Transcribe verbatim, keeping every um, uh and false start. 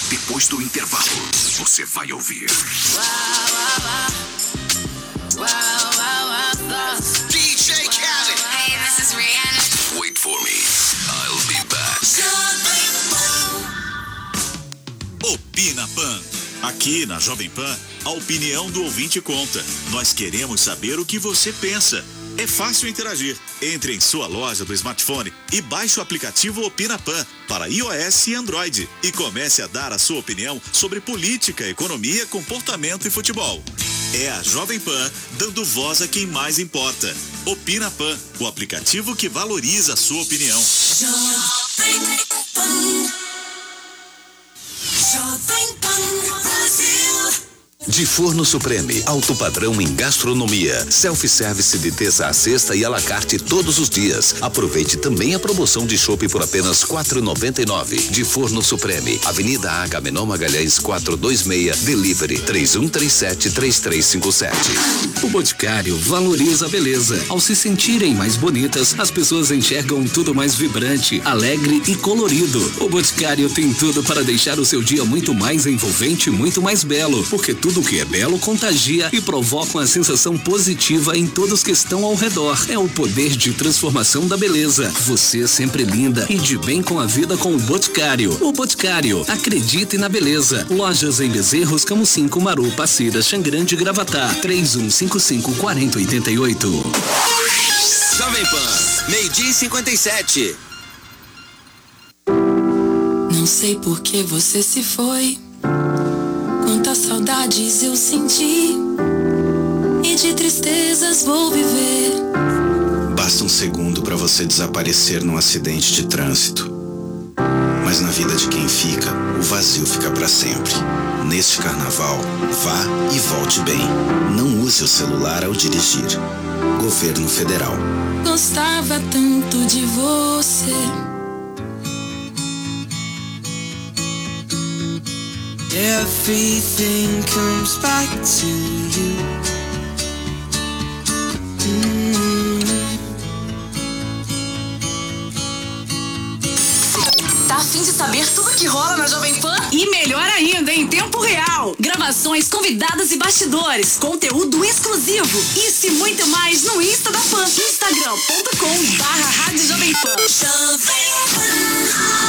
Depois do intervalo, você vai ouvir. D J Khaled. Hey, this is Rihanna. Wait for me. I'll be back. Opina Pan. Aqui na Jovem Pan, a opinião do ouvinte conta. Nós queremos saber o que você pensa. É fácil interagir. Entre em sua loja do smartphone e baixe o aplicativo Opina Pan para iOS e Android e comece a dar a sua opinião sobre política, economia, comportamento e futebol. É a Jovem Pan dando voz a quem mais importa. Opina Pan, o aplicativo que valoriza a sua opinião. Jovem Pan. Jovem Pan Brasil. De Forno Supreme, alto padrão em gastronomia. Self-service de terça a sexta e à la carte todos os dias. Aproveite também a promoção de chopp por apenas quatro reais e noventa e nove centavos. De Forno Supreme, Avenida Agamenon Magalhães quatrocentos e vinte e seis, Delivery três um três sete, três três cinco sete. O Boticário valoriza a beleza. Ao se sentirem mais bonitas, as pessoas enxergam tudo mais vibrante, alegre e colorido. O Boticário tem tudo para deixar o seu dia muito mais envolvente e muito mais belo, porque tudo que é belo contagia e provoca uma sensação positiva em todos que estão ao redor. É o poder de transformação da beleza. Você sempre linda e de bem com a vida com o Boticário. O Boticário, acredite na beleza. Lojas em Bezerros, Camusim, Cumaru, Passira, Xangrande e Gravatá. três um cinco cinco, quatro zero oito oito. Jovem Pan, meio-dia e cinquenta e sete. Não sei por que você se foi. Quantas saudades eu senti e de tristezas vou viver. Basta um segundo para você desaparecer num acidente de trânsito. Mas na vida de quem fica, o vazio fica para sempre. Neste carnaval, vá e volte bem. Não use o celular ao dirigir. Governo Federal. Gostava tanto de você. Everything comes back to you. Mm. Tá a fim de saber tudo que rola na Jovem Pan? E melhor ainda, em tempo real. Gravações, convidados e bastidores. Conteúdo exclusivo. Isso e muito mais no Insta da Pan. Instagram ponto com barra Rádio Jovem Pan. Jovem Pan.